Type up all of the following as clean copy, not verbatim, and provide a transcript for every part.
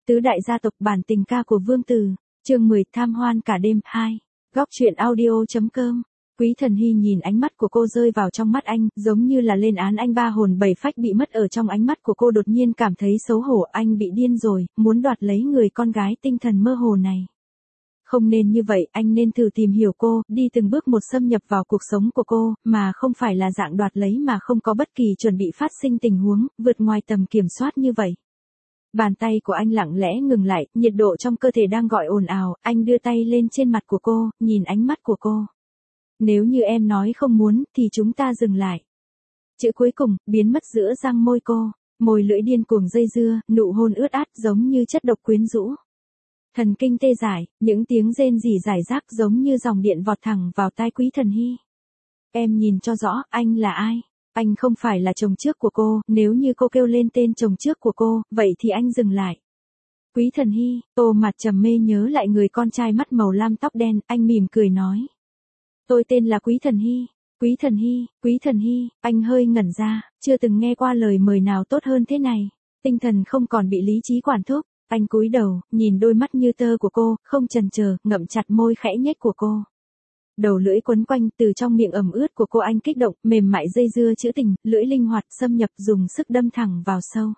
Tứ đại gia tộc bản tình ca của Vương Tử, chương 10 tham hoan cả đêm 2. Góc truyện audio.com. Quý Thần Hy nhìn ánh mắt của cô rơi vào trong mắt anh, giống như là lên án anh ba hồn bảy phách bị mất ở trong ánh mắt của cô, đột nhiên cảm thấy xấu hổ, anh bị điên rồi, muốn đoạt lấy người con gái tinh thần mơ hồ này. Không nên như vậy, anh nên thử tìm hiểu cô, đi từng bước một xâm nhập vào cuộc sống của cô, mà không phải là dạng đoạt lấy mà không có bất kỳ chuẩn bị phát sinh tình huống, vượt ngoài tầm kiểm soát như vậy. Bàn tay của anh lặng lẽ ngừng lại, nhiệt độ trong cơ thể đang gọi ồn ào, anh đưa tay lên trên mặt của cô, nhìn ánh mắt của cô. Nếu như em nói không muốn, thì chúng ta dừng lại. Chữ cuối cùng, biến mất giữa răng môi cô, môi lưỡi điên cuồng dây dưa, nụ hôn ướt át giống như chất độc quyến rũ. Thần kinh tê dại, những tiếng rên rỉ rải rác giống như dòng điện vọt thẳng vào tai Quý Thần Hy. Em nhìn cho rõ, anh là ai? Anh không phải là chồng trước của cô, nếu như cô kêu lên tên chồng trước của cô, vậy thì anh dừng lại. Quý Thần Hy, tô mặt trầm mê nhớ lại người con trai mắt màu lam tóc đen, anh mỉm cười nói. Tôi tên là Quý Thần Hy. Quý Thần Hy, Quý Thần Hy, anh hơi ngẩn ra, chưa từng nghe qua lời mời nào tốt hơn thế này. Tinh thần không còn bị lý trí quản thúc, anh cúi đầu, nhìn đôi mắt như tơ của cô, không chần chờ, ngậm chặt môi khẽ nhếch của cô. Đầu lưỡi quấn quanh từ trong miệng ẩm ướt của cô, anh kích động, mềm mại dây dưa trữ tình, lưỡi linh hoạt xâm nhập, dùng sức đâm thẳng vào sâu.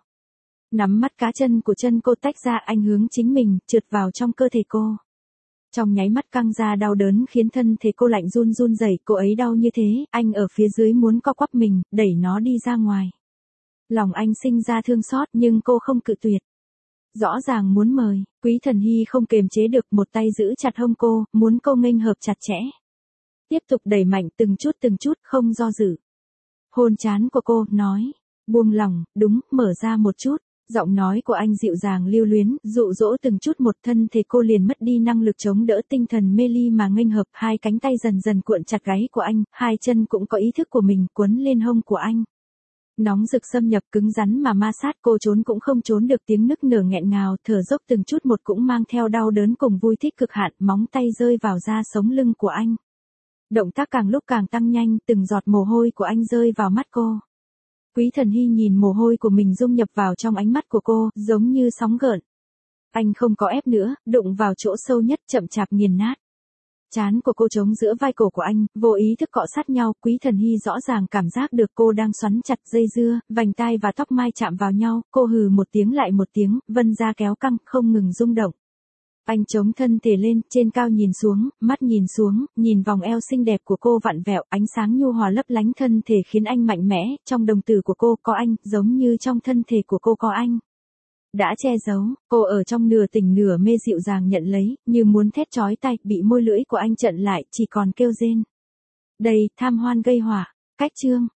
Nắm mắt cá chân của chân cô tách ra, anh hướng chính mình, trượt vào trong cơ thể cô. Trong nháy mắt căng ra đau đớn khiến thân thể cô lạnh run run rẩy, cô ấy đau như thế, anh ở phía dưới muốn co quắp mình, đẩy nó đi ra ngoài. Lòng anh sinh ra thương xót nhưng cô không cự tuyệt. Rõ ràng muốn mời, Quý Thần Hy không kềm chế được, một tay giữ chặt hông cô, muốn cô nghênh hợp chặt chẽ. Tiếp tục đẩy mạnh từng chút, không do dự. Hôn trán của cô, nói, buông lòng, đúng, mở ra một chút. Giọng nói của anh dịu dàng lưu luyến, dụ dỗ từng chút một, thân thể cô liền mất đi năng lực chống đỡ, tinh thần mê ly mà nghênh hợp, hai cánh tay dần dần cuộn chặt gáy của anh, hai chân cũng có ý thức của mình, quấn lên hông của anh. Nóng rực xâm nhập, cứng rắn mà ma sát, cô trốn cũng không trốn được, tiếng nức nở nghẹn ngào, thở dốc từng chút một cũng mang theo đau đớn cùng vui thích cực hạn, móng tay rơi vào da sống lưng của anh. Động tác càng lúc càng tăng nhanh, từng giọt mồ hôi của anh rơi vào mắt cô. Quý Thần Hy nhìn mồ hôi của mình dung nhập vào trong ánh mắt của cô, giống như sóng gợn. Anh không có ép nữa, đụng vào chỗ sâu nhất, chậm chạp nghiền nát. Trán của cô trống giữa vai cổ của anh, vô ý thức cọ sát nhau, Quý Thần Hy rõ ràng cảm giác được cô đang xoắn chặt dây dưa, vành tai và tóc mai chạm vào nhau, cô hừ một tiếng lại một tiếng, vân da kéo căng, không ngừng rung động. Anh chống thân thể lên, trên cao nhìn xuống, mắt nhìn xuống, nhìn vòng eo xinh đẹp của cô vặn vẹo, ánh sáng nhu hòa lấp lánh thân thể khiến anh mạnh mẽ, trong đồng tử của cô có anh, giống như trong thân thể của cô có anh. Đã che giấu, cô ở trong nửa tỉnh nửa mê dịu dàng nhận lấy, như muốn thét chói tai, bị môi lưỡi của anh chặn lại, chỉ còn kêu rên. Đây, tham hoan gây hỏa, cách chương.